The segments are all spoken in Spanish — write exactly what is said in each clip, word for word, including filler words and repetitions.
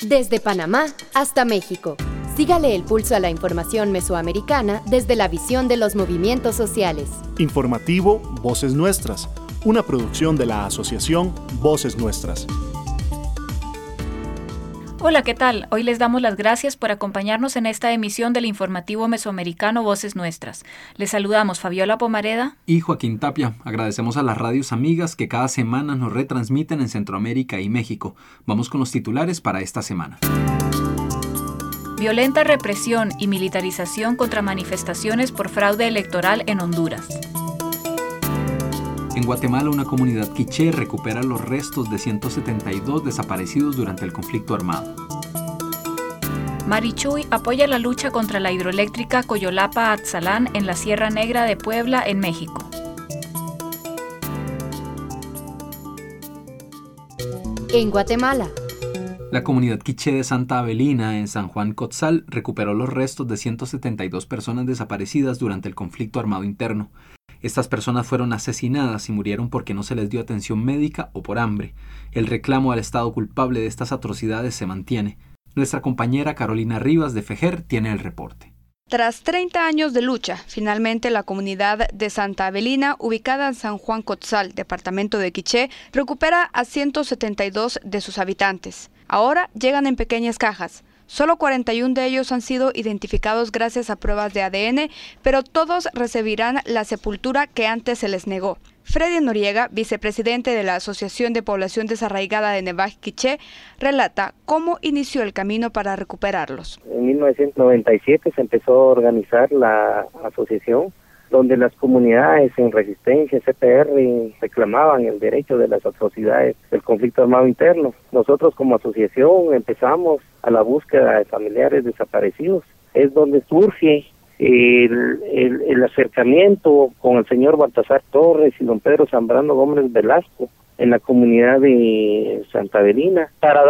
Desde Panamá hasta México. Sígale el pulso a la información mesoamericana desde la visión de los movimientos sociales. Informativo Voces Nuestras, una producción de la asociación Voces Nuestras. Hola, ¿qué tal? Hoy les damos las gracias por acompañarnos en esta emisión del informativo mesoamericano Voces Nuestras. Les saludamos Fabiola Pomareda y Joaquín Tapia. Agradecemos a las radios amigas que cada semana nos retransmiten en Centroamérica y México. Vamos con los titulares para esta semana. Violenta represión y militarización contra manifestaciones por fraude electoral en Honduras. En Guatemala, una comunidad quiché recupera los restos de ciento setenta y dos desaparecidos durante el conflicto armado. Marichuy apoya la lucha contra la hidroeléctrica Coyolapa-Atzalán en la Sierra Negra de Puebla, en México. En Guatemala. La comunidad quiché de Santa Avelina, en San Juan Cotzal, recuperó los restos de ciento setenta y dos personas desaparecidas durante el conflicto armado interno. Estas personas fueron asesinadas y murieron porque no se les dio atención médica o por hambre. El reclamo al Estado culpable de estas atrocidades se mantiene. Nuestra compañera Carolina Rivas de Fejer tiene el reporte. Tras treinta años de lucha, finalmente la comunidad de Santa Avelina, ubicada en San Juan Cotzal, departamento de Quiché, recupera a ciento setenta y dos de sus habitantes. Ahora llegan en pequeñas cajas. Solo cuarenta y uno de ellos han sido identificados gracias a pruebas de A D N, pero todos recibirán la sepultura que antes se les negó. Freddy Noriega, vicepresidente de la Asociación de Población Desarraigada de Nevaj Quiché, relata cómo inició el camino para recuperarlos. En mil novecientos noventa y siete se empezó a organizar la asociación, donde las comunidades en resistencia, C P R, reclamaban el derecho de las atrocidades del conflicto armado interno. Nosotros como asociación empezamos a la búsqueda de familiares desaparecidos. Es donde surge el, el, el acercamiento con el señor Baltasar Torres y don Pedro Zambrano Gómez Velasco en la comunidad de Santa Avelina, para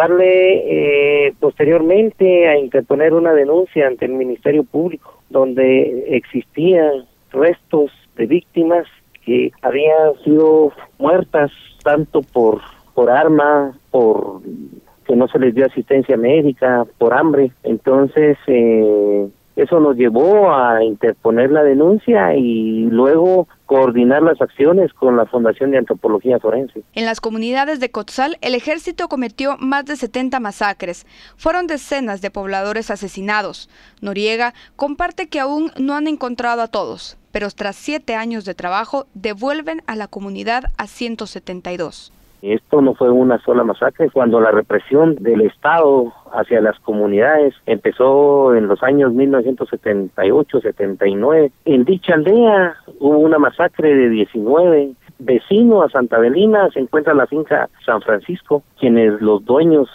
darle eh, posteriormente a interponer una denuncia ante el Ministerio Público, donde existían restos de víctimas que habían sido muertas tanto por por arma, por que no se les dio asistencia médica, por hambre. Entonces eh, eso nos llevó a interponer la denuncia y luego coordinar las acciones con la Fundación de Antropología Forense. En las comunidades de Cotzal, el ejército cometió más de setenta masacres. Fueron decenas de pobladores asesinados. Noriega comparte que aún no han encontrado a todos, pero tras siete años de trabajo, devuelven a la comunidad a ciento setenta y dos. Esto no fue una sola masacre. Cuando la represión del Estado hacia las comunidades empezó en los años mil novecientos setenta y ocho setenta y nueve, en dicha aldea hubo una masacre de diecinueve. Vecino a Santa Avelina se encuentra la finca San Francisco, quienes los dueños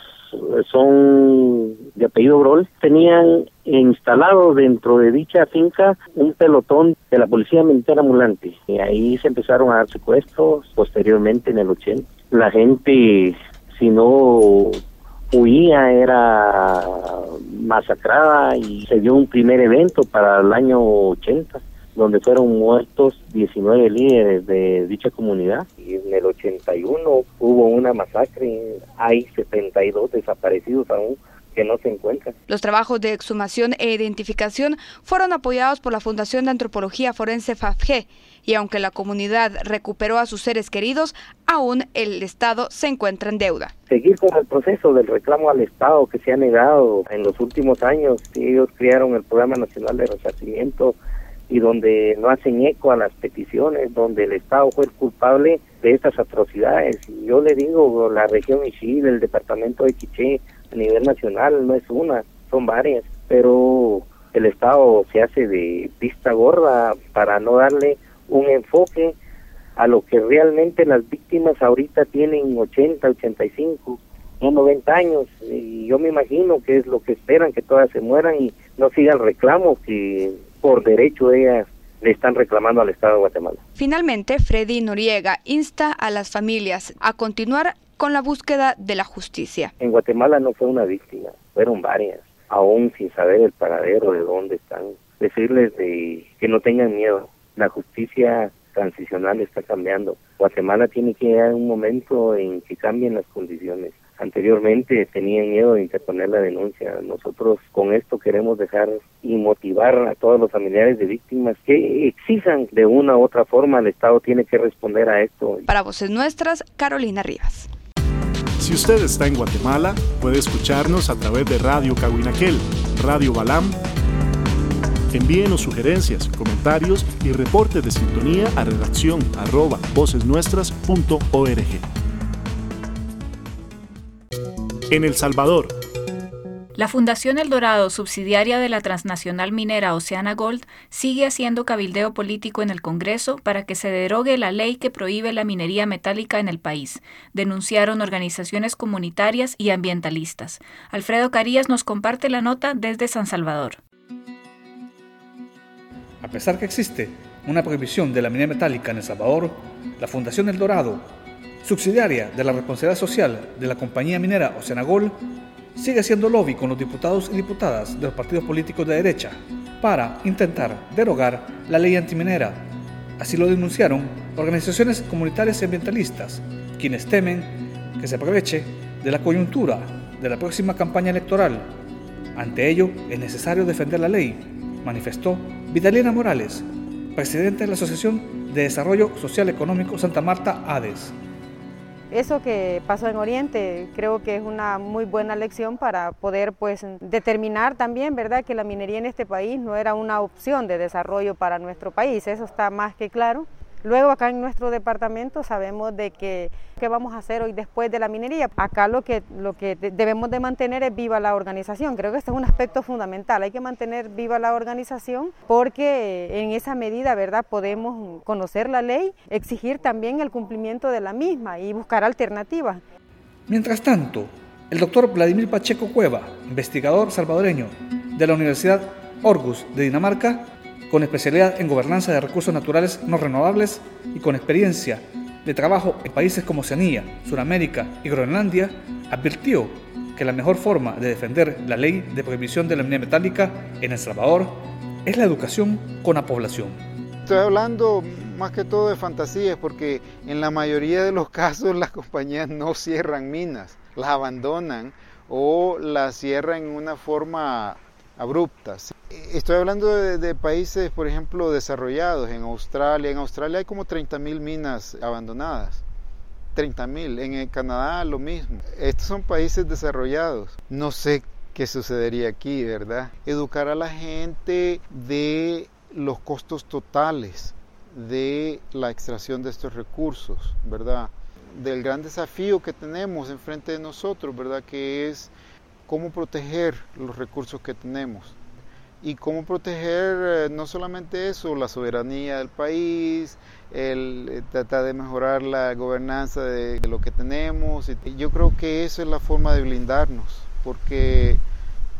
son de apellido Brol, tenían instalado dentro de dicha finca un pelotón de la Policía Militar Ambulante. Y ahí se empezaron a dar secuestros, posteriormente en el ochenta. La gente, si no huía, era masacrada y se dio un primer evento para el año ochenta, donde fueron muertos diecinueve líderes de dicha comunidad. Y en el ochenta y uno hubo una masacre, hay setenta y dos desaparecidos aún que no se encuentran. Los trabajos de exhumación e identificación fueron apoyados por la Fundación de Antropología Forense F A F G, y aunque la comunidad recuperó a sus seres queridos, aún el Estado se encuentra en deuda. Seguir con el proceso del reclamo al Estado que se ha negado en los últimos años. Ellos crearon el Programa Nacional de Resarcimiento y donde no hacen eco a las peticiones, donde el Estado fue el culpable de estas atrocidades. Y yo le digo, la región Ixí, el departamento de Quiché, a nivel nacional, no es una, son varias, pero el Estado se hace de vista gorda para no darle un enfoque a lo que realmente las víctimas ahorita tienen ochenta, ochenta y cinco, no noventa años, y yo me imagino que es lo que esperan, que todas se mueran y no siga el reclamo que por derecho ellas le están reclamando al Estado de Guatemala. Finalmente, Freddy Noriega insta a las familias a continuar con la búsqueda de la justicia. En Guatemala no fue una víctima, fueron varias, aún sin saber el paradero de dónde están. Decirles de que no tengan miedo, la justicia transicional está cambiando. Guatemala tiene que llegar a un momento en que cambien las condiciones. anteriormente tenían miedo de interponer la denuncia. Nosotros con esto queremos dejar y motivar a todos los familiares de víctimas que exijan de una u otra forma. El Estado tiene que responder a esto. Para Voces Nuestras, Carolina Rivas. Si usted está en Guatemala, puede escucharnos a través de Radio Cahuinaquel, Radio Balam. Envíenos sugerencias, comentarios y reportes de sintonía a redacción arroba vocesnuestras punto org. En El Salvador. La Fundación El Dorado, subsidiaria de la transnacional minera Oceana Gold, sigue haciendo cabildeo político en el Congreso para que se derogue la ley que prohíbe la minería metálica en el país, denunciaron organizaciones comunitarias y ambientalistas. Alfredo Carías nos comparte la nota desde San Salvador. A pesar que existe una prohibición de la minería metálica en El Salvador, la Fundación El Dorado, subsidiaria de la responsabilidad social de la compañía minera Oceana Gold, sigue haciendo lobby con los diputados y diputadas de los partidos políticos de derecha para intentar derogar la ley antiminera. Así lo denunciaron organizaciones comunitarias y ambientalistas, quienes temen que se aproveche de la coyuntura de la próxima campaña electoral. Ante ello, es necesario defender la ley, manifestó Vidalina Morales, presidenta de la Asociación de Desarrollo Social Económico Santa Marta, A D E S. Eso que pasó en Oriente creo que es una muy buena lección para poder pues determinar también, ¿verdad?, que la minería en este país no era una opción de desarrollo para nuestro país, eso está más que claro. Luego acá en nuestro departamento sabemos de que qué vamos a hacer hoy después de la minería. Acá lo que, lo que debemos de mantener es viva la organización. Creo que este es un aspecto fundamental. Hay que mantener viva la organización porque en esa medida, ¿verdad?, podemos conocer la ley, exigir también el cumplimiento de la misma y buscar alternativas. Mientras tanto, el doctor Vladimir Pacheco Cueva, investigador salvadoreño de la Universidad Aarhus de Dinamarca, con especialidad en gobernanza de recursos naturales no renovables y con experiencia de trabajo en países como Oceanía, Sudamérica y Groenlandia, advirtió que la mejor forma de defender la ley de prohibición de la minería metálica en El Salvador es la educación con la población. Estoy hablando más que todo de fantasías porque en la mayoría de los casos las compañías no cierran minas, las abandonan o las cierran en una forma abrupta. Estoy hablando de, de países, por ejemplo, desarrollados. En Australia, en Australia hay como treinta mil minas abandonadas. treinta mil. En Canadá lo mismo. Estos son países desarrollados. No sé qué sucedería aquí, ¿verdad? Educar a la gente de los costos totales de la extracción de estos recursos, ¿verdad? Del gran desafío que tenemos enfrente de nosotros, ¿verdad? Que es cómo proteger los recursos que tenemos y cómo proteger eh, no solamente eso, la soberanía del país, el eh, tratar de mejorar la gobernanza de, de lo que tenemos. Y yo creo que eso es la forma de blindarnos, porque eh,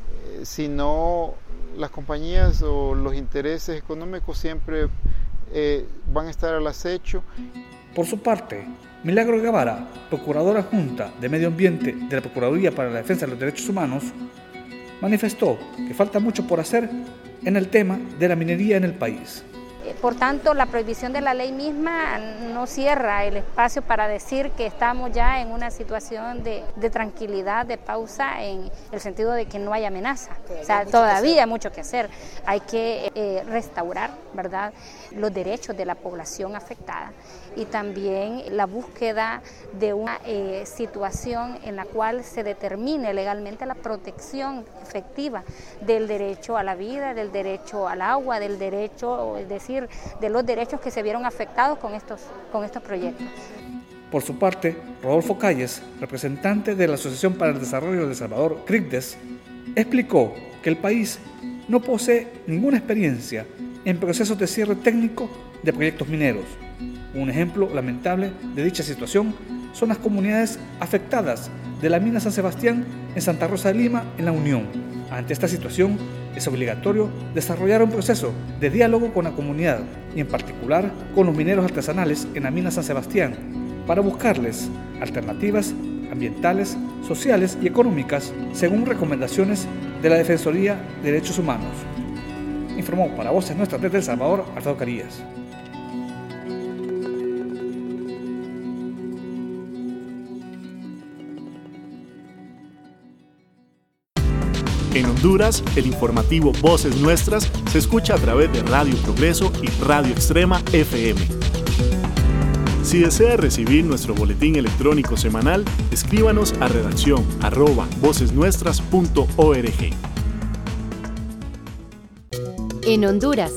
si no, las compañías o los intereses económicos siempre eh, van a estar al acecho. Por su parte, Milagro Guevara, procuradora adjunta de Medio Ambiente de la Procuraduría para la Defensa de los Derechos Humanos, manifestó que falta mucho por hacer en el tema de la minería en el país. Por tanto, la prohibición de la ley misma no cierra el espacio para decir que estamos ya en una situación de, de tranquilidad, de pausa, en el sentido de que no hay amenaza. O sea, todavía hay mucho que hacer. Hay que eh, restaurar, ¿verdad?, los derechos de la población afectada y también la búsqueda de una eh, situación en la cual se determine legalmente la protección efectiva del derecho a la vida, del derecho al agua, del derecho, es decir, de los derechos que se vieron afectados con estos, con estos proyectos. Por su parte, Rodolfo Calles, representante de la Asociación para el Desarrollo de El Salvador, CRICDES, explicó que el país no posee ninguna experiencia en procesos de cierre técnico de proyectos mineros. Un ejemplo lamentable de dicha situación son las comunidades afectadas de la mina San Sebastián en Santa Rosa de Lima, en La Unión. Ante esta situación, es obligatorio desarrollar un proceso de diálogo con la comunidad y en particular con los mineros artesanales en la mina San Sebastián para buscarles alternativas ambientales, sociales y económicas según recomendaciones de la Defensoría de Derechos Humanos. Informó para Voces Nuestras desde El Salvador, Alfredo Carías. En Honduras, el informativo Voces Nuestras se escucha a través de Radio Progreso y Radio Extrema F M. Si desea recibir nuestro boletín electrónico semanal, escríbanos a redacción arroba vocesnuestras punto org. En Honduras.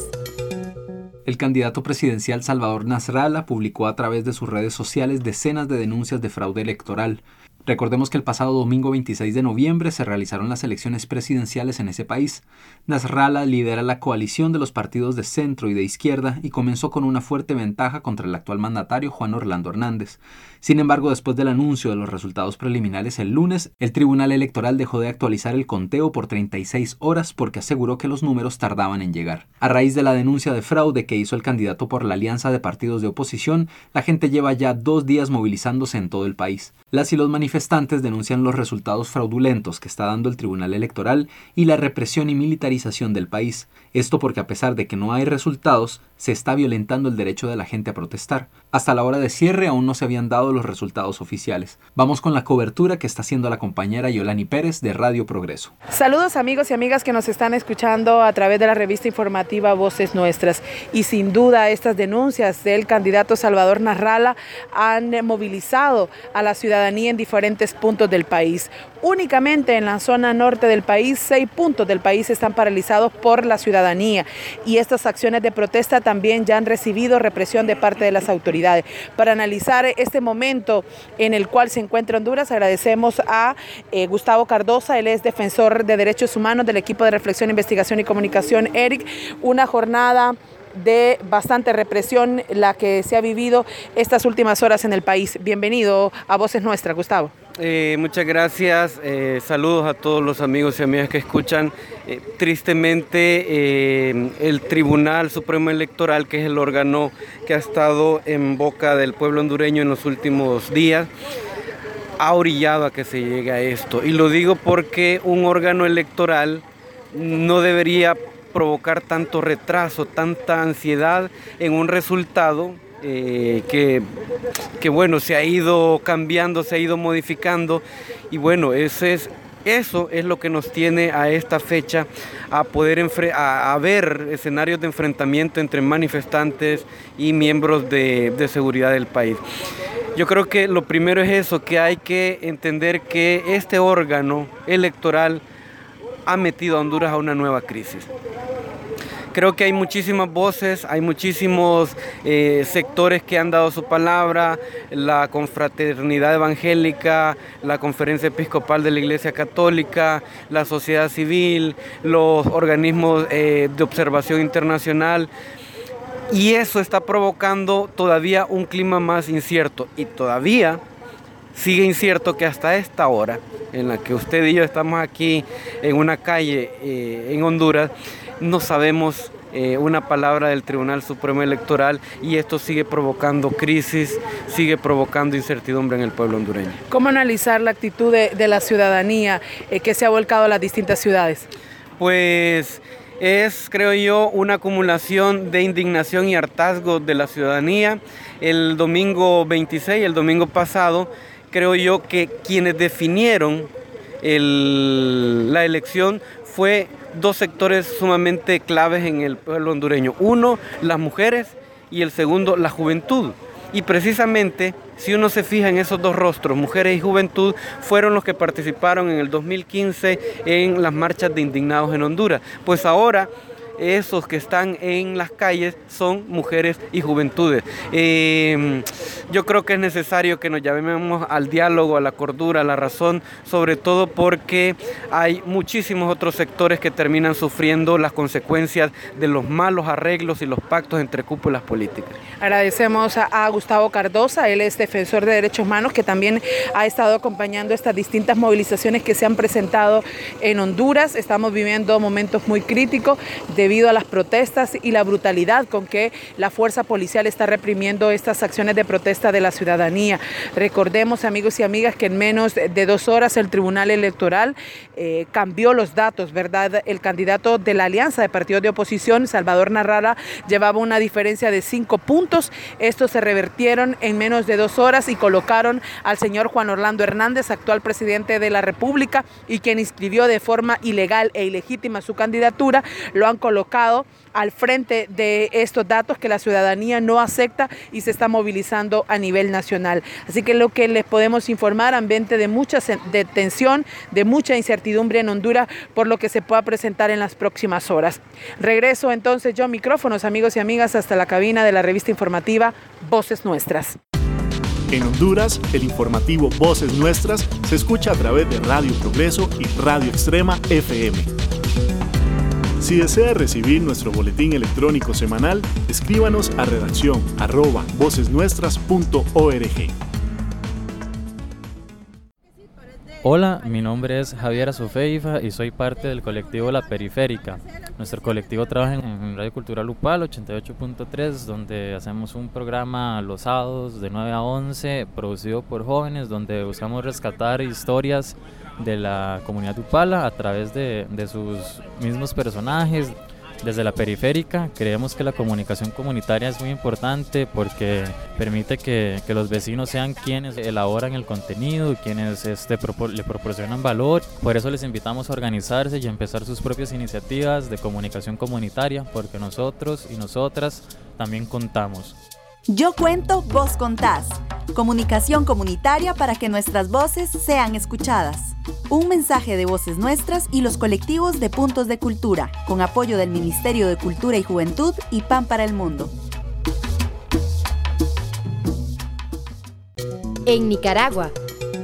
El candidato presidencial Salvador Nasrallah publicó a través de sus redes sociales decenas de denuncias de fraude electoral. Recordemos que el pasado domingo veintiséis de noviembre se realizaron las elecciones presidenciales en ese país. Nasrallah lidera la coalición de los partidos de centro y de izquierda y comenzó con una fuerte ventaja contra el actual mandatario Juan Orlando Hernández. Sin embargo, después del anuncio de los resultados preliminares el lunes, el Tribunal Electoral dejó de actualizar el conteo por treinta y seis horas porque aseguró que los números tardaban en llegar. A raíz de la denuncia de fraude que hizo el candidato por la Alianza de Partidos de Oposición, la gente lleva ya dos días movilizándose en todo el país. Las y los manifestantes denuncian los resultados fraudulentos que está dando el Tribunal Electoral y la represión y militarización del país. Esto porque a pesar de que no hay resultados, se está violentando el derecho de la gente a protestar. Hasta la hora de cierre aún no se habían dado los resultados oficiales. Vamos con la cobertura que está haciendo la compañera Yolani Pérez de Radio Progreso. Saludos amigos y amigas que nos están escuchando a través de la revista informativa Voces Nuestras. Y sin duda estas denuncias del candidato Salvador Nasrallah han movilizado a la ciudadanía en diferentes puntos del país. Únicamente en la zona norte del país, seis puntos del país están paralizados por la ciudadanía y estas acciones de protesta también ya han recibido represión de parte de las autoridades. Para analizar este momento en el cual se encuentra Honduras, agradecemos a eh, Gustavo Cardosa, él es defensor de derechos humanos del equipo de reflexión, investigación y comunicación E R I C, una jornada de bastante represión la que se ha vivido estas últimas horas en el país. Bienvenido a Voces Nuestras, Gustavo. Eh, muchas gracias, eh, saludos a todos los amigos y amigas que escuchan. Eh, tristemente eh, el Tribunal Supremo Electoral, que es el órgano que ha estado en boca del pueblo hondureño en los últimos días, ha orillado a que se llegue a esto. Y lo digo porque un órgano electoral no debería provocar tanto retraso, tanta ansiedad en un resultado eh, que, que bueno, se ha ido cambiando, se ha ido modificando y bueno, ese es, eso es lo que nos tiene a esta fecha a poder enfre- a, a ver escenarios de enfrentamiento entre manifestantes y miembros de, de seguridad del país. Yo creo que lo primero es eso, que hay que entender que este órgano electoral ha metido a Honduras a una nueva crisis. Creo que hay muchísimas voces, hay muchísimos eh, sectores que han dado su palabra, la confraternidad evangélica, la conferencia episcopal de la Iglesia Católica, la sociedad civil, los organismos eh, de observación internacional, y eso está provocando todavía un clima más incierto, y todavía sigue incierto que hasta esta hora, en la que usted y yo estamos aquí en una calle eh, en Honduras, no sabemos eh, una palabra del Tribunal Supremo Electoral y esto sigue provocando crisis, sigue provocando incertidumbre en el pueblo hondureño. ¿Cómo analizar la actitud de, de la ciudadanía eh, que se ha volcado a las distintas ciudades? Pues es, creo yo, una acumulación de indignación y hartazgo de la ciudadanía. El domingo veintiséis, el domingo pasado, creo yo que quienes definieron el, la elección fue dos sectores sumamente claves en el pueblo hondureño. Uno, las mujeres, y el segundo, la juventud. Y precisamente, si uno se fija en esos dos rostros, mujeres y juventud, fueron los que participaron en el dos mil quince en las marchas de indignados en Honduras. Pues ahora esos que están en las calles son mujeres y juventudes. Eh, yo creo que es necesario que nos llamemos al diálogo, a la cordura, a la razón, sobre todo porque hay muchísimos otros sectores que terminan sufriendo las consecuencias de los malos arreglos y los pactos entre cúpulas políticas. Agradecemos a, a Gustavo Cardosa, él es defensor de derechos humanos, que también ha estado acompañando estas distintas movilizaciones que se han presentado en Honduras. Estamos viviendo momentos muy críticos debido debido a las protestas y la brutalidad con que la fuerza policial está reprimiendo estas acciones de protesta de la ciudadanía. Recordemos, amigos y amigas, que en menos de dos horas el Tribunal Electoral eh, cambió los datos, ¿verdad? El candidato de la Alianza de Partidos de Oposición, Salvador Narrala, llevaba una diferencia de cinco puntos. Estos se revertieron en menos de dos horas y colocaron al señor Juan Orlando Hernández, actual presidente de la República, y quien inscribió de forma ilegal e ilegítima su candidatura, lo han colocado al frente de estos datos que la ciudadanía no acepta y se está movilizando a nivel nacional. Así que lo que les podemos informar, ambiente de mucha de tensión, de mucha incertidumbre en Honduras por lo que se pueda presentar en las próximas horas. Regreso entonces yo micrófonos, amigos y amigas, hasta la cabina de la revista informativa Voces Nuestras. En Honduras, el informativo Voces Nuestras se escucha a través de Radio Progreso y Radio Extrema F M. Si desea recibir nuestro boletín electrónico semanal, escríbanos a redacción arroba vocesnuestras punto org. Hola, mi nombre es Javier Azofeifa y soy parte del colectivo La Periférica. Nuestro colectivo trabaja en Radio Cultural Upal ochenta y ocho punto tres, donde hacemos un programa los sábados de nueve a once, producido por jóvenes, donde buscamos rescatar historias de la comunidad Upala a través de, de sus mismos personajes. Desde La Periférica creemos que la comunicación comunitaria es muy importante porque permite que, que los vecinos sean quienes elaboran el contenido y quienes este, propor- le proporcionan valor. Por eso les invitamos a organizarse y a empezar sus propias iniciativas de comunicación comunitaria, porque nosotros y nosotras también contamos. Yo cuento, vos contás. Comunicación comunitaria para que nuestras voces sean escuchadas. Un mensaje de Voces Nuestras y los colectivos de Puntos de Cultura, con apoyo del Ministerio de Cultura y Juventud y Pan para el Mundo. En Nicaragua.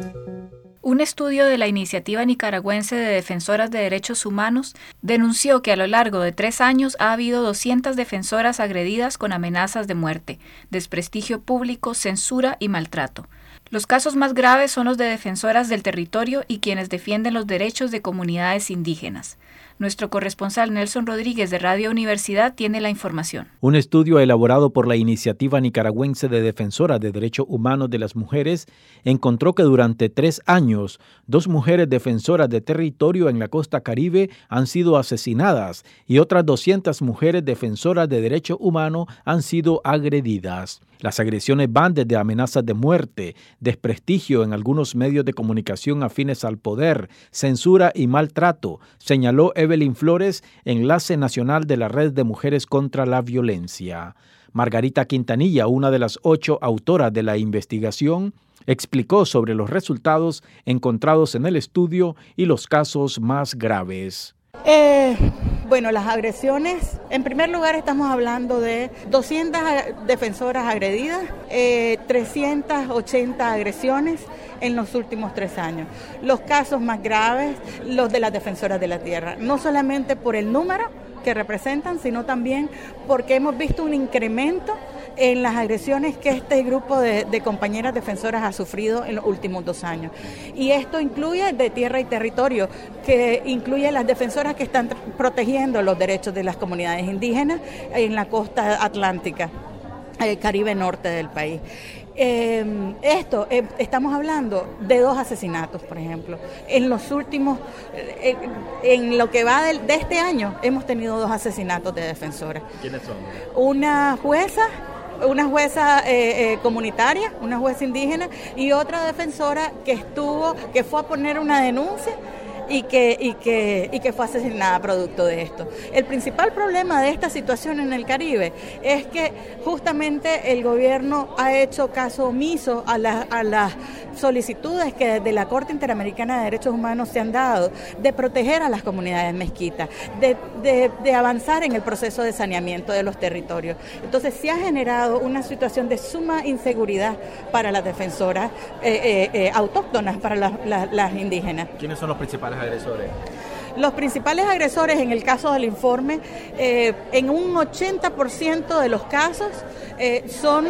Un estudio de la Iniciativa Nicaragüense de Defensoras de Derechos Humanos denunció que a lo largo de tres años ha habido doscientas defensoras agredidas con amenazas de muerte, desprestigio público, censura y maltrato. Los casos más graves son los de defensoras del territorio y quienes defienden los derechos de comunidades indígenas. Nuestro corresponsal Nelson Rodríguez de Radio Universidad tiene la información. Un estudio elaborado por la Iniciativa Nicaragüense de Defensoras de Derechos Humanos de las Mujeres encontró que durante tres años, dos mujeres defensoras de territorio en la costa caribe han sido asesinadas y otras doscientas mujeres defensoras de derechos humanos han sido agredidas. Las agresiones van desde amenazas de muerte, desprestigio en algunos medios de comunicación afines al poder, censura y maltrato, señaló Evelyn Flores, enlace nacional de la Red de Mujeres contra la Violencia. Margarita Quintanilla, una de las ocho autoras de la investigación, explicó sobre los resultados encontrados en el estudio y los casos más graves. Eh, bueno, las agresiones, en primer lugar estamos hablando de doscientas defensoras agredidas, eh, trescientas ochenta agresiones en los últimos tres años. Los casos más graves, los de las defensoras de la tierra, no solamente por el número que representan, sino también porque hemos visto un incremento en las agresiones que este grupo de, de compañeras defensoras ha sufrido en los últimos dos años. Y esto incluye de tierra y territorio, que incluye las defensoras que están protegiendo los derechos de las comunidades indígenas en la costa atlántica, el Caribe norte del país. Eh, esto, eh, estamos hablando de dos asesinatos, por ejemplo. En los últimos, eh, en lo que va de, de este año, hemos tenido dos asesinatos de defensoras. ¿Quiénes son? Una jueza, una jueza eh, eh, comunitaria, una jueza indígena, y otra defensora que estuvo, que fue a poner una denuncia y que, y que, y que fue asesinada producto de esto. El principal problema de esta situación en el Caribe es que justamente el gobierno ha hecho caso omiso a, la, a las solicitudes que desde la Corte Interamericana de Derechos Humanos se han dado de proteger a las comunidades mezquitas, de, de, de avanzar en el proceso de saneamiento de los territorios. Entonces se ha generado una situación de suma inseguridad para las defensoras eh, eh, eh, autóctonas, para las, las, las indígenas. ¿Quiénes son los principales agresores? Los principales agresores en el caso del informe, eh, en un ochenta por ciento de los casos eh, son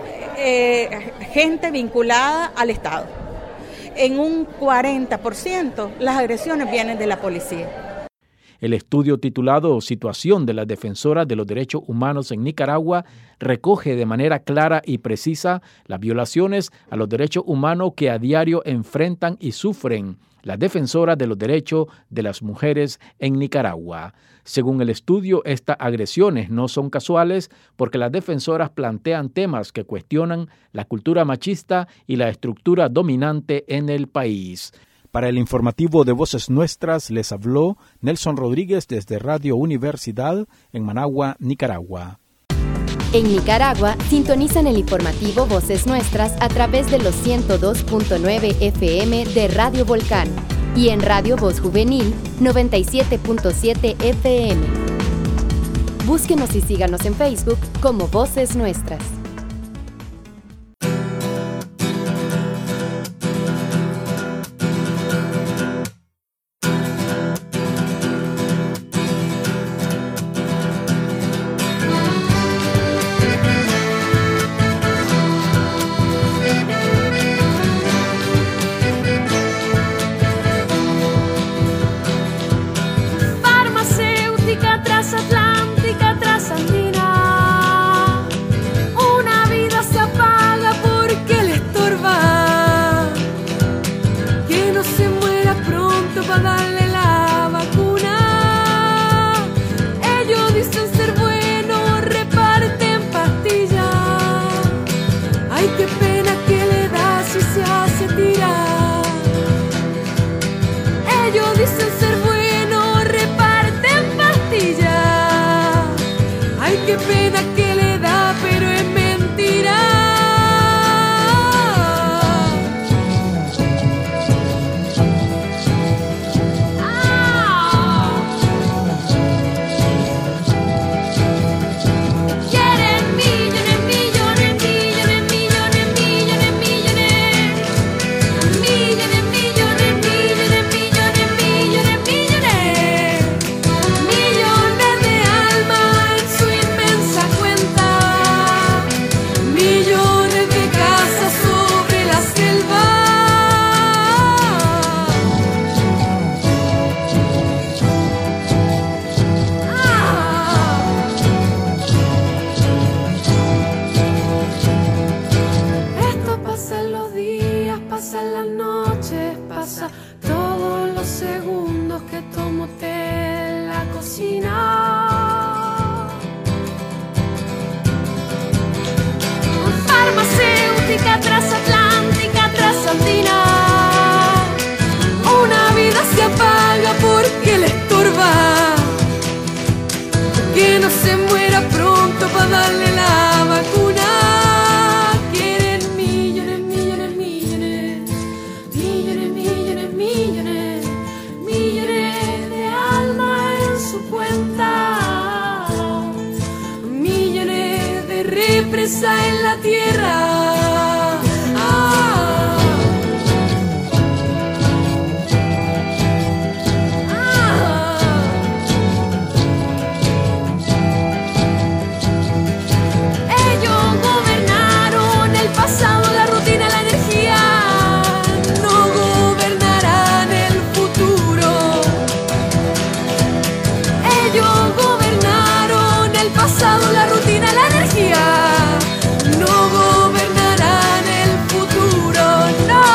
eh, gente vinculada al Estado. En un cuarenta por ciento las agresiones vienen de la policía. El estudio titulado Situación de las defensoras de los derechos humanos en Nicaragua recoge de manera clara y precisa las violaciones a los derechos humanos que a diario enfrentan y sufren las defensoras de los derechos de las mujeres en Nicaragua. Según el estudio, estas agresiones no son casuales porque las defensoras plantean temas que cuestionan la cultura machista y la estructura dominante en el país. Para el informativo de Voces Nuestras les habló Nelson Rodríguez desde Radio Universidad en Managua, Nicaragua. En Nicaragua, sintonizan el informativo Voces Nuestras a través de los ciento dos punto nueve F M de Radio Volcán y en Radio Voz Juvenil noventa y siete punto siete F M. Búsquenos y síganos en Facebook como Voces Nuestras. Transatlántica, trasandina, una vida se apaga porque le estorba, que no se muera pronto para darle la vacuna. Ellos dicen ser buenos, reparten pastillas, ay qué pena que le da si se hace tirar. Ellos dicen ser buenos, reparten pastillas, ay, qué pena que le da, pero es mentira. Ah. Quieren millones, millones, millones, millones, millones, millones. Millones, millones, millones, millones, millones, millones. Millones de almas en su inmensa cuenta, millones de casas sobre la selva. Ah. Esto pasa en los días, pasa en las noches, pasa todos los segundos que tomo té en la cocina. Farmacéutica, transatlántica, trasandina, una vida se apaga porque le estorba, que no se muera pronto para darle la vacuna. Quieren millones, millones, millones, millones, millones, millones, millones de almas en su cuenta, millones de represas en la tierra. Ah. Ah. Ellos gobernaron el pasado, la rutina, la energía, no gobernarán el futuro. Ellos gobernaron el pasado, la rutina, la energía, no gobernarán el futuro, no,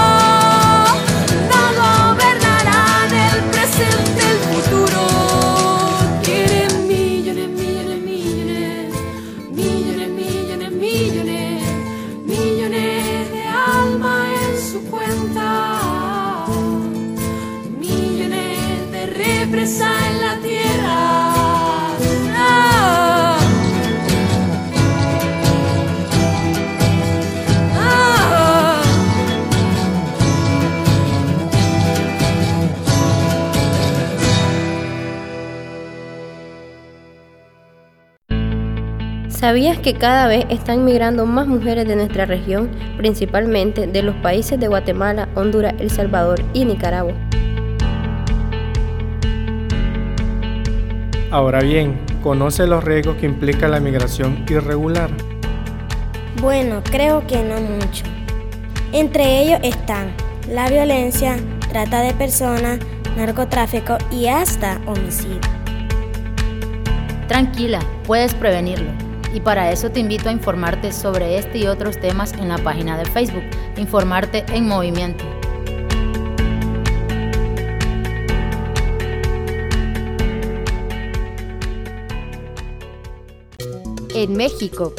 no gobernarán el presente, el futuro. Quieren millones, millones, millones, millones, millones, millones, millones de almas en su cuenta, millones de represas en la tierra. Ah. Ah. ¿Sabías que cada vez están migrando más mujeres de nuestra región, principalmente de los países de Guatemala, Honduras, El Salvador y Nicaragua? Ahora bien, ¿conoce los riesgos que implica la migración irregular? Bueno, creo que no mucho. Entre ellos están la violencia, trata de personas, narcotráfico y hasta homicidio. Tranquila, puedes prevenirlo. Y para eso te invito a informarte sobre este y otros temas en la página de Facebook, Informarte en Movimiento. En México.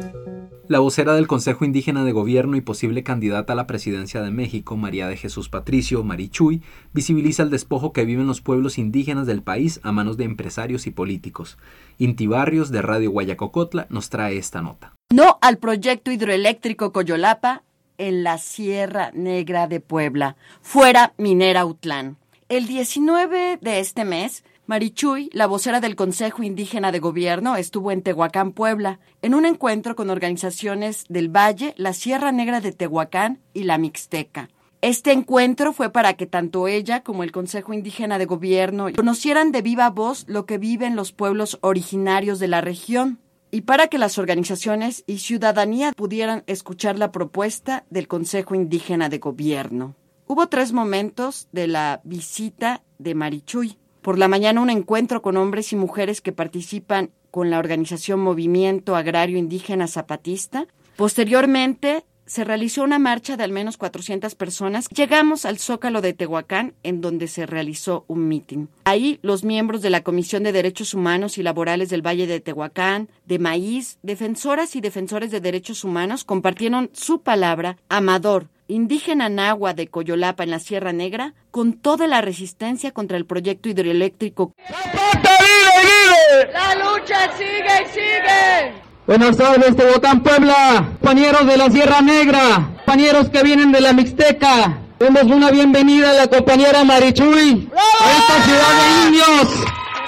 La vocera del Consejo Indígena de Gobierno y posible candidata a la presidencia de México, María de Jesús Patricio Marichuy, visibiliza el despojo que viven los pueblos indígenas del país a manos de empresarios y políticos. Inti Barrios, de Radio Guayacocotla, nos trae esta nota. No al proyecto hidroeléctrico Coyolapa en la Sierra Negra de Puebla. Fuera Minera Utlán. El diecinueve de este mes, Marichuy, la vocera del Consejo Indígena de Gobierno, estuvo en Tehuacán, Puebla, en un encuentro con organizaciones del Valle, la Sierra Negra de Tehuacán y la Mixteca. Este encuentro fue para que tanto ella como el Consejo Indígena de Gobierno conocieran de viva voz lo que viven los pueblos originarios de la región y para que las organizaciones y ciudadanía pudieran escuchar la propuesta del Consejo Indígena de Gobierno. Hubo tres momentos de la visita de Marichuy. Por la mañana, un encuentro con hombres y mujeres que participan con la organización Movimiento Agrario Indígena Zapatista. Posteriormente, se realizó una marcha de al menos cuatrocientas personas. Llegamos al Zócalo de Tehuacán, en donde se realizó un mitin. Ahí, los miembros de la Comisión de Derechos Humanos y Laborales del Valle de Tehuacán, de Maíz, defensoras y defensores de derechos humanos, compartieron su palabra, Amador, indígena nahua de Coyolapa en la Sierra Negra, con toda la resistencia contra el proyecto hidroeléctrico. ¡Zapata, vive, vive! ¡La lucha sigue y sigue! Buenas tardes, Tehuacán, Puebla, compañeros de la Sierra Negra, compañeros que vienen de la Mixteca. Demos una bienvenida a la compañera Marichuy a esta ciudad de indios.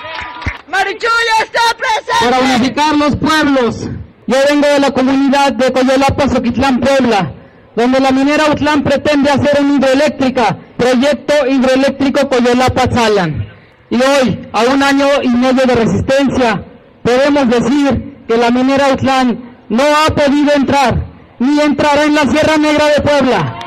¡Marichuy está presente! Para unificar los pueblos. Yo vengo de la comunidad de Coyolapa, Zoquitlán, Puebla, donde la minera Utlán pretende hacer una hidroeléctrica, proyecto hidroeléctrico Coyolapa-Tzalan. Y hoy, a un año y medio de resistencia, podemos decir que la minera Utlán no ha podido entrar, ni entrará en la Sierra Negra de Puebla.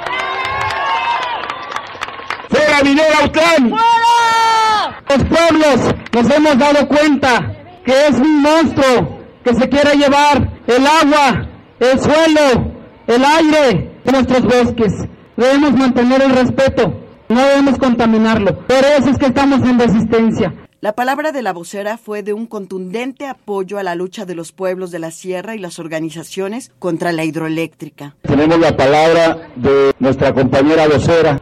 ¡Fuera minera Utlán! ¡Fuera! Los pueblos nos hemos dado cuenta que es un monstruo que se quiere llevar el agua, el suelo, el aire de nuestros bosques. Debemos mantener el respeto, no debemos contaminarlo. Por eso es que estamos en resistencia. La palabra de la vocera fue de un contundente apoyo a la lucha de los pueblos de la sierra y las organizaciones contra la hidroeléctrica. Tenemos la palabra de nuestra compañera vocera.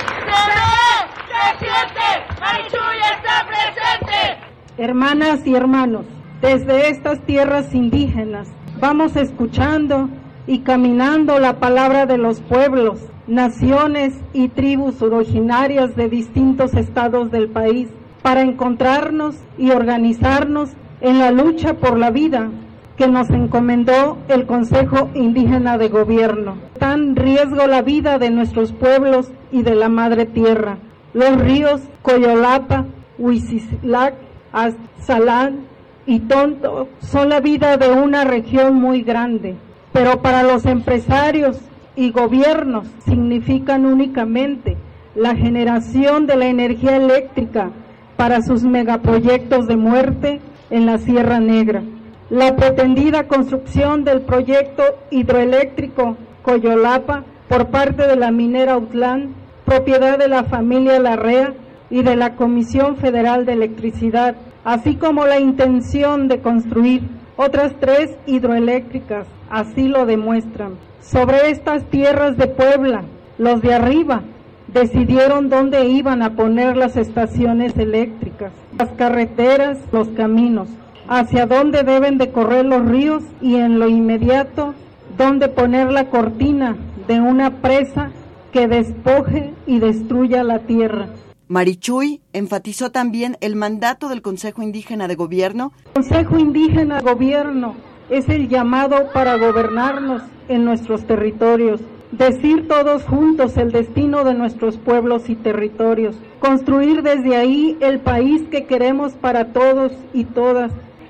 Hermanas y hermanos, desde estas tierras indígenas vamos escuchando y caminando la palabra de los pueblos, naciones y tribus originarias de distintos estados del país para encontrarnos y organizarnos en la lucha por la vida que nos encomendó el Consejo Indígena de Gobierno. Está en riesgo la vida de nuestros pueblos y de la madre tierra. Los ríos Coyolapa, Huizilac, Aztlán y Tonto son la vida de una región muy grande, pero para los empresarios y gobiernos significan únicamente la generación de la energía eléctrica para sus megaproyectos de muerte en la Sierra Negra. La pretendida construcción del proyecto hidroeléctrico Coyolapa por parte de la minera Utlán, propiedad de la familia Larrea y de la Comisión Federal de Electricidad, así como la intención de construir otras tres hidroeléctricas, así lo demuestran. Sobre estas tierras de Puebla, los de arriba decidieron dónde iban a poner las estaciones eléctricas, las carreteras, los caminos, hacia dónde deben de correr los ríos y en lo inmediato dónde poner la cortina de una presa que despoje y destruya la tierra. Marichuy enfatizó también el mandato del Consejo Indígena de Gobierno. El Consejo Indígena de Gobierno es el llamado para gobernarnos en nuestros territorios, decir todos juntos el destino de nuestros pueblos y territorios, construir desde ahí el país que queremos para todos y todas,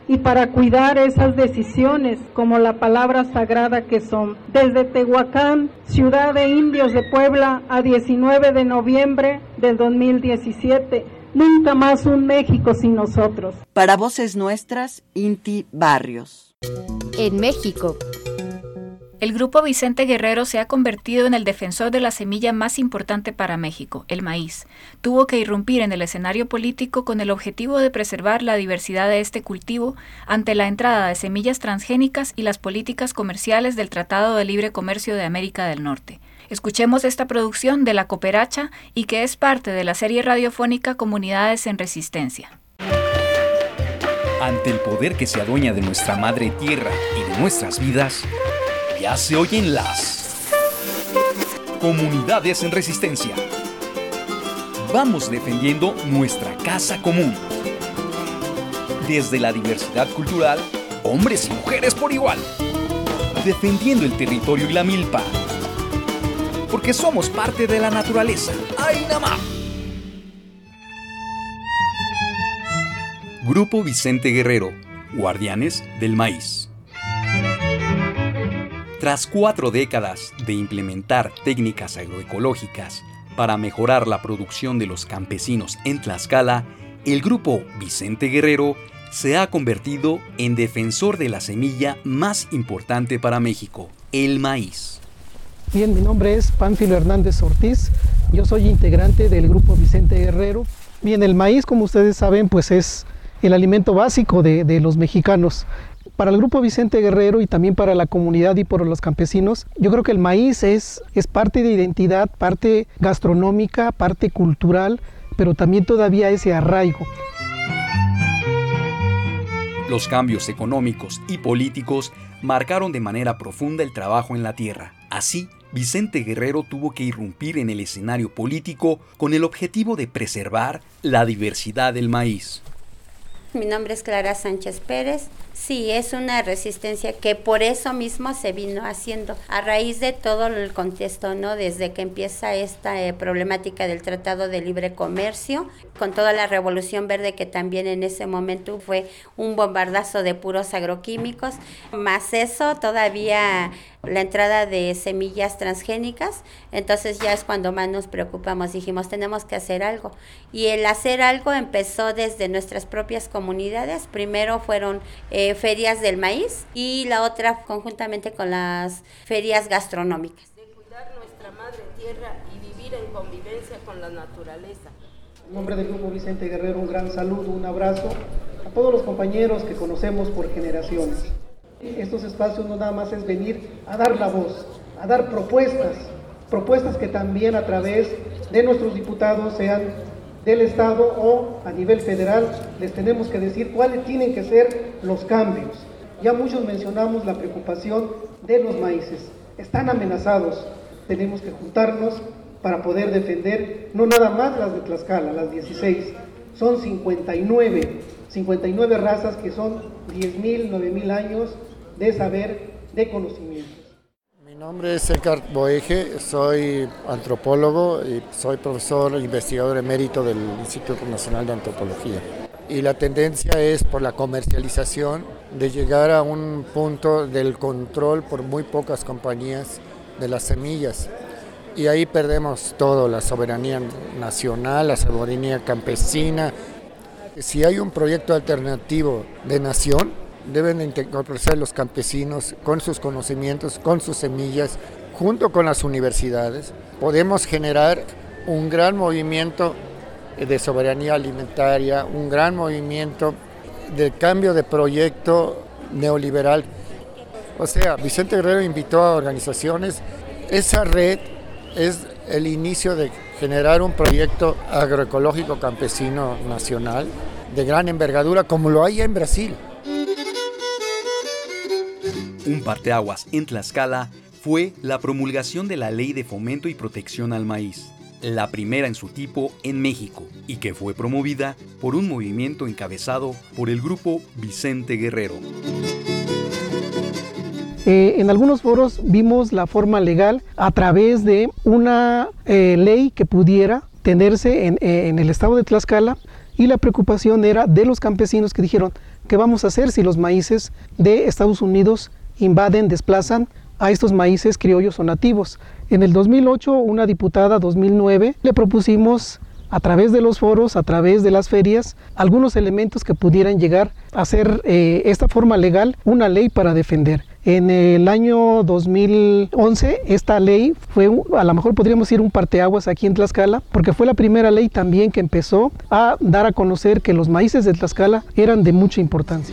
y para cuidar esas decisiones como la palabra sagrada que son. Desde Tehuacán, ciudad de indios de Puebla, a diecinueve de noviembre del dos mil diecisiete. Nunca más un México sin nosotros. Para Voces Nuestras, Inti Barrios. En México, el Grupo Vicente Guerrero se ha convertido en el defensor de la semilla más importante para México, el maíz. Tuvo que irrumpir en el escenario político con el objetivo de preservar la diversidad de este cultivo ante la entrada de semillas transgénicas y las políticas comerciales del Tratado de Libre Comercio de América del Norte. Escuchemos esta producción de La Cooperacha y que es parte de la serie radiofónica Comunidades en Resistencia. Ante el poder que se adueña de nuestra madre tierra y de nuestras vidas, ya se oyen las Comunidades en Resistencia. Vamos defendiendo nuestra casa común. Desde la diversidad cultural, hombres y mujeres por igual. Defendiendo el territorio y la milpa. Porque somos parte de la naturaleza. ¡Ay, namá! Grupo Vicente Guerrero, Guardianes del Maíz. Tras cuatro décadas de implementar técnicas agroecológicas para mejorar la producción de los campesinos en Tlaxcala, el Grupo Vicente Guerrero se ha convertido en defensor de la semilla más importante para México, el maíz. Bien, mi nombre es Pánfilo Hernández Ortiz, yo soy integrante del Grupo Vicente Guerrero. Bien, el maíz, como ustedes saben, pues es el alimento básico de, de los mexicanos. Para el Grupo Vicente Guerrero y también para la comunidad y por los campesinos, yo creo que el maíz es, es parte de identidad, parte gastronómica, parte cultural, pero también todavía ese arraigo. Los cambios económicos y políticos marcaron de manera profunda el trabajo en la tierra. Así, Vicente Guerrero tuvo que irrumpir en el escenario político con el objetivo de preservar la diversidad del maíz. Mi nombre es Clara Sánchez Pérez. Sí, es una resistencia que por eso mismo se vino haciendo a raíz de todo el contexto, ¿no? Desde que empieza esta eh, problemática del Tratado de Libre Comercio, con toda la Revolución Verde que también en ese momento fue un bombardazo de puros agroquímicos, más eso todavía la entrada de semillas transgénicas, entonces ya es cuando más nos preocupamos, dijimos tenemos que hacer algo, y el hacer algo empezó desde nuestras propias comunidades. Primero fueron eh, ferias del maíz y la otra conjuntamente con las ferias gastronómicas. De cuidar nuestra madre tierra y vivir en convivencia con la naturaleza. En nombre del Grupo Vicente Guerrero, un gran saludo, un abrazo a todos los compañeros que conocemos por generaciones. Estos espacios no nada más es venir a dar la voz, a dar propuestas, propuestas que también a través de nuestros diputados, sean del Estado o a nivel federal, les tenemos que decir cuáles tienen que ser los cambios. Ya muchos mencionamos la preocupación de los maíces, están amenazados, tenemos que juntarnos para poder defender no nada más las de Tlaxcala, las dieciséis, son cincuenta y nueve, cincuenta y nueve razas que son diez mil, nueve mil años de saber, de conocimientos. Mi nombre es Eckhart Boege, soy antropólogo y soy profesor e investigador emérito del Instituto Nacional de Antropología. Y la tendencia es por la comercialización de llegar a un punto del control por muy pocas compañías de las semillas. Y ahí perdemos todo, la soberanía nacional, la soberanía campesina. Si hay un proyecto alternativo de nación, deben incorporarse los campesinos con sus conocimientos, con sus semillas, junto con las universidades. Podemos generar un gran movimiento de soberanía alimentaria, un gran movimiento de cambio de proyecto neoliberal. O sea, Vicente Guerrero invitó a organizaciones. Esa red es el inicio de generar un proyecto agroecológico campesino nacional de gran envergadura, como lo hay en Brasil. Un parteaguas en Tlaxcala fue la promulgación de la Ley de Fomento y Protección al Maíz, la primera en su tipo en México, y que fue promovida por un movimiento encabezado por el Grupo Vicente Guerrero. Eh, en algunos foros vimos la forma legal a través de una eh, ley que pudiera tenerse en, en el estado de Tlaxcala y la preocupación era de los campesinos que dijeron, ¿qué vamos a hacer si los maíces de Estados Unidos invaden, desplazan a estos maíces criollos o nativos? En el dos mil ocho, una diputada, dos mil nueve, le propusimos a través de los foros, a través de las ferias, algunos elementos que pudieran llegar a ser eh, esta forma legal una ley para defender. En el año dos mil once esta ley fue, a lo mejor podríamos decir, un parteaguas aquí en Tlaxcala, porque fue la primera ley también que empezó a dar a conocer que los maíces de Tlaxcala eran de mucha importancia.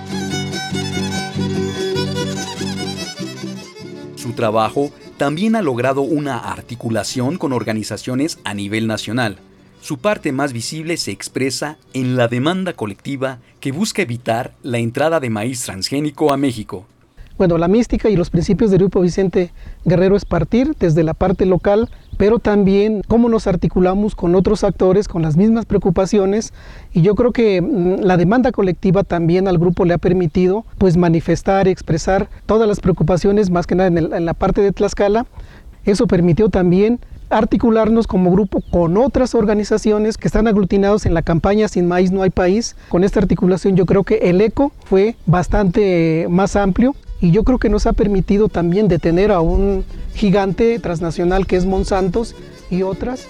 Su trabajo también ha logrado una articulación con organizaciones a nivel nacional. Su parte más visible se expresa en la demanda colectiva que busca evitar la entrada de maíz transgénico a México. Bueno, la mística y los principios del Grupo Vicente Guerrero es partir desde la parte local, pero también cómo nos articulamos con otros actores con las mismas preocupaciones, y yo creo que mmm, la demanda colectiva también al grupo le ha permitido pues manifestar y expresar todas las preocupaciones, más que nada en, el, en la parte de Tlaxcala. Eso permitió también articularnos como grupo con otras organizaciones que están aglutinados en la campaña Sin Maíz No Hay País. Con esta articulación yo creo que el eco fue bastante más amplio, y yo creo que nos ha permitido también detener a un gigante transnacional que es Monsanto y otras.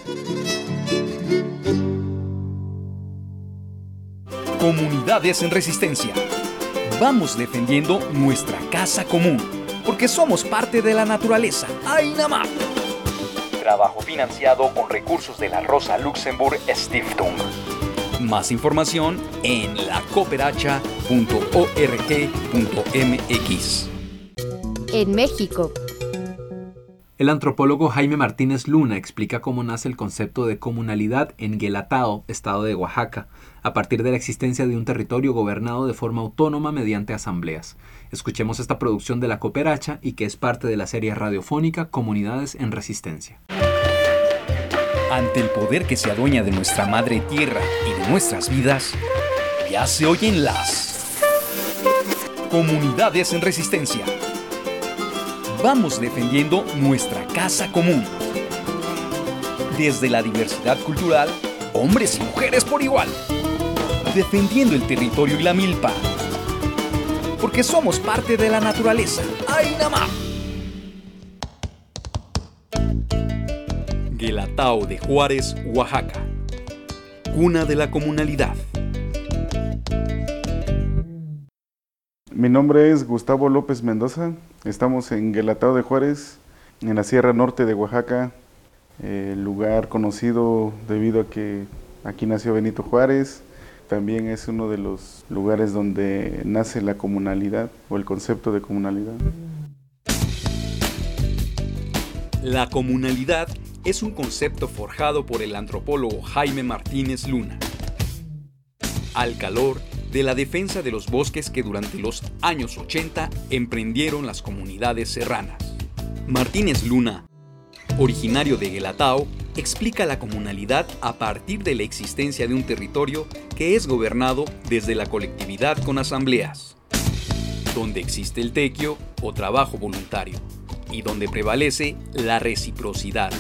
Comunidades en Resistencia. Vamos defendiendo nuestra casa común, porque somos parte de la naturaleza. ¡Ainamá! Trabajo financiado con recursos de la Rosa Luxemburg Stiftung. Más información en la cooperacha punto org punto m x. En México. El antropólogo Jaime Martínez Luna explica cómo nace el concepto de comunalidad en Guelatao, estado de Oaxaca, a partir de la existencia de un territorio gobernado de forma autónoma mediante asambleas. Escuchemos esta producción de la Cooperacha y que es parte de la serie radiofónica Comunidades en Resistencia. Ante el poder que se adueña de nuestra madre tierra y de nuestras vidas, ya se oyen las Comunidades en Resistencia. Vamos defendiendo nuestra casa común. Desde la diversidad cultural, hombres y mujeres por igual. Defendiendo el territorio y la milpa. Porque somos parte de la naturaleza. ¡Ainamá! Guelatao de Juárez, Oaxaca. Cuna de la comunalidad. Mi nombre es Gustavo López Mendoza. Estamos en Guelatao de Juárez, en la Sierra Norte de Oaxaca, eh, lugar conocido debido a que aquí nació Benito Juárez. También es uno de los lugares donde nace la comunalidad o el concepto de comunalidad. La comunalidad es un concepto forjado por el antropólogo Jaime Martínez Luna, al calor de la defensa de los bosques que durante los años ochenta emprendieron las comunidades serranas. Martínez Luna, originario de Guelatao, explica la comunalidad a partir de la existencia de un territorio que es gobernado desde la colectividad con asambleas, donde existe el tequio o trabajo voluntario y donde prevalece la reciprocidad.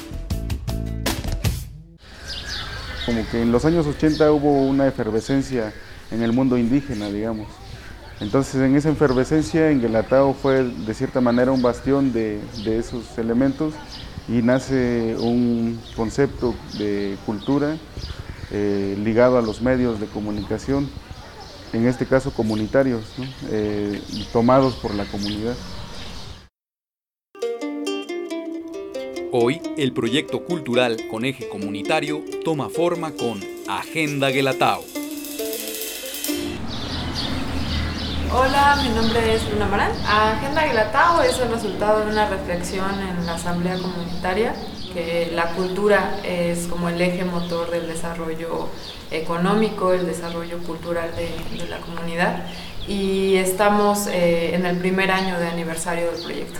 Como que en los años ochenta hubo una efervescencia en el mundo indígena, digamos. Entonces en esa efervescencia en Guelatao fue de cierta manera un bastión de, de esos elementos y nace un concepto de cultura eh, ligado a los medios de comunicación, en este caso comunitarios, ¿no? eh, tomados por la comunidad. Hoy, el proyecto cultural con eje comunitario toma forma con Agenda Guelatao. Hola, mi nombre es Luna Marán. Agenda Guelatao es el resultado de una reflexión en la asamblea comunitaria, que la cultura es como el eje motor del desarrollo económico, el desarrollo cultural de, de la comunidad, y estamos eh, en el primer año de aniversario del proyecto.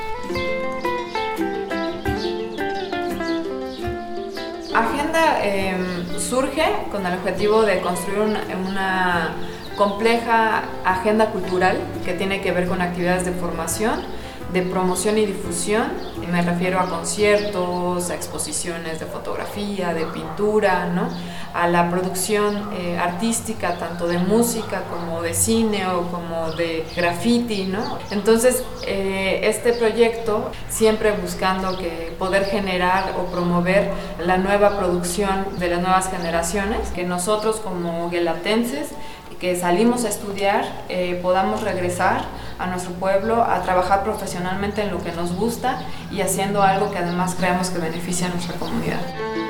Agenda eh, surge con el objetivo de construir una, una compleja agenda cultural que tiene que ver con actividades de formación, de promoción y difusión, y me refiero a conciertos, a exposiciones de fotografía, de pintura, ¿no? a la producción eh, artística, tanto de música como de cine o como de graffiti, ¿no? Entonces, eh, este proyecto, siempre buscando que poder generar o promover la nueva producción de las nuevas generaciones, que nosotros como guelatenses que salimos a estudiar eh, podamos regresar a nuestro pueblo a trabajar profesionalmente en lo que nos gusta y haciendo algo que además creamos que beneficia a nuestra comunidad.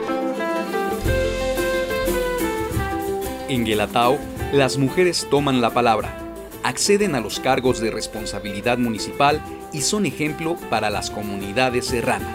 En Guelatao, las mujeres toman la palabra, acceden a los cargos de responsabilidad municipal y son ejemplo para las comunidades serranas.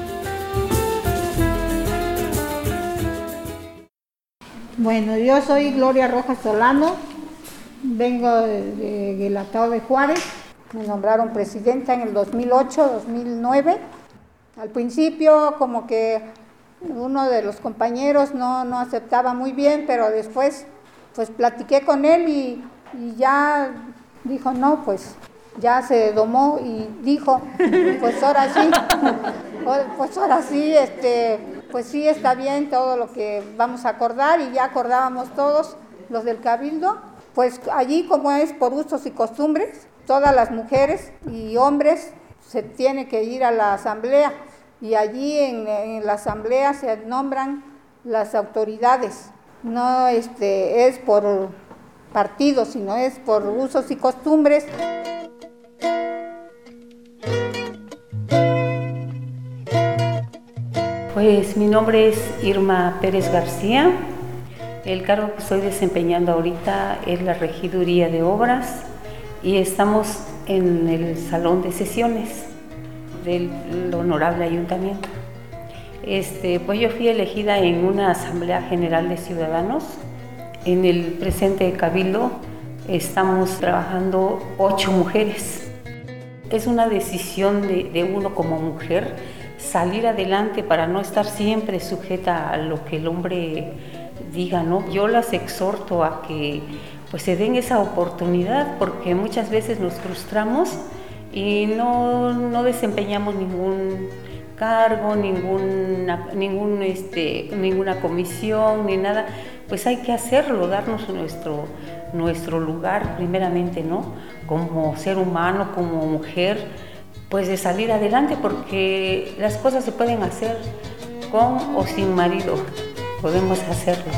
Bueno, yo soy Gloria Rojas Solano, vengo de, de Guelatao de Juárez, me nombraron presidenta en el dos mil ocho, dos mil nueve. Al principio como que uno de los compañeros no, no aceptaba muy bien, pero después pues platiqué con él y, y ya dijo, no, pues ya se domó y dijo, pues ahora sí, pues ahora sí, este... pues sí, está bien todo lo que vamos a acordar, y ya acordábamos todos los del Cabildo. Pues allí, como es por usos y costumbres, todas las mujeres y hombres se tienen que ir a la asamblea, y allí en, en la asamblea se nombran las autoridades. No este, es por partido, sino es por usos y costumbres. Pues mi nombre es Irma Pérez García. El cargo que estoy desempeñando ahorita es la Regiduría de Obras y estamos en el Salón de Sesiones del Honorable Ayuntamiento. Este, pues yo fui elegida en una Asamblea General de Ciudadanos. En el presente Cabildo estamos trabajando ocho mujeres. Es una decisión de, de uno como mujer salir adelante para no estar siempre sujeta a lo que el hombre diga, ¿no? Yo las exhorto a que pues se den esa oportunidad, porque muchas veces nos frustramos y no, no desempeñamos ningún cargo, ninguna, ningún, este, ninguna comisión, ni nada. Pues hay que hacerlo, darnos nuestro, nuestro lugar primeramente, ¿no? Como ser humano, como mujer, pues de salir adelante, porque las cosas se pueden hacer con o sin marido, podemos hacerlo.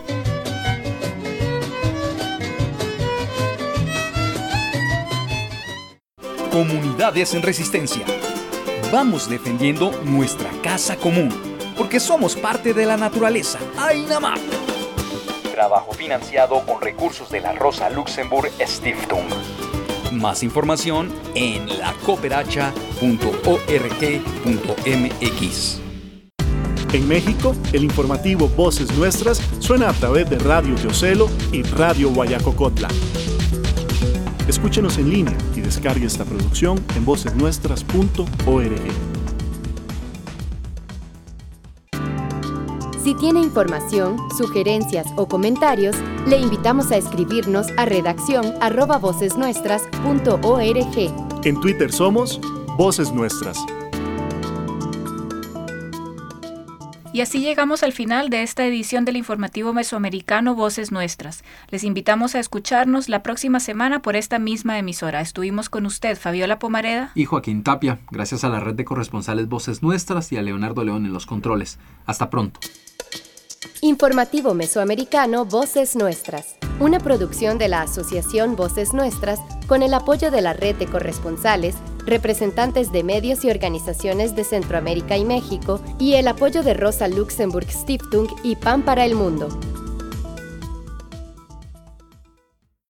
Comunidades en Resistencia. Vamos defendiendo nuestra casa común, porque somos parte de la naturaleza. ¡Ay, nada! Trabajo financiado con recursos de la Rosa Luxemburg Stiftung. Más información en la cooperacha punto org punto m x. En México, el informativo Voces Nuestras suena a través de Radio Teocelo y Radio Guayacocotla. Escúchenos en línea y descargue esta producción en voces nuestras punto org. Si tiene información, sugerencias o comentarios, le invitamos a escribirnos a redacción arroba vocesnuestras punto org. En Twitter somos Voces Nuestras. Y así llegamos al final de esta edición del informativo mesoamericano Voces Nuestras. Les invitamos a escucharnos la próxima semana por esta misma emisora. Estuvimos con usted, Fabiola Pomareda y Joaquín Tapia, gracias a la red de corresponsales Voces Nuestras y a Leonardo León en los controles. Hasta pronto. Informativo Mesoamericano Voces Nuestras, una producción de la Asociación Voces Nuestras con el apoyo de la red de corresponsales, representantes de medios y organizaciones de Centroamérica y México y el apoyo de Rosa Luxemburg Stiftung y Pan para el Mundo.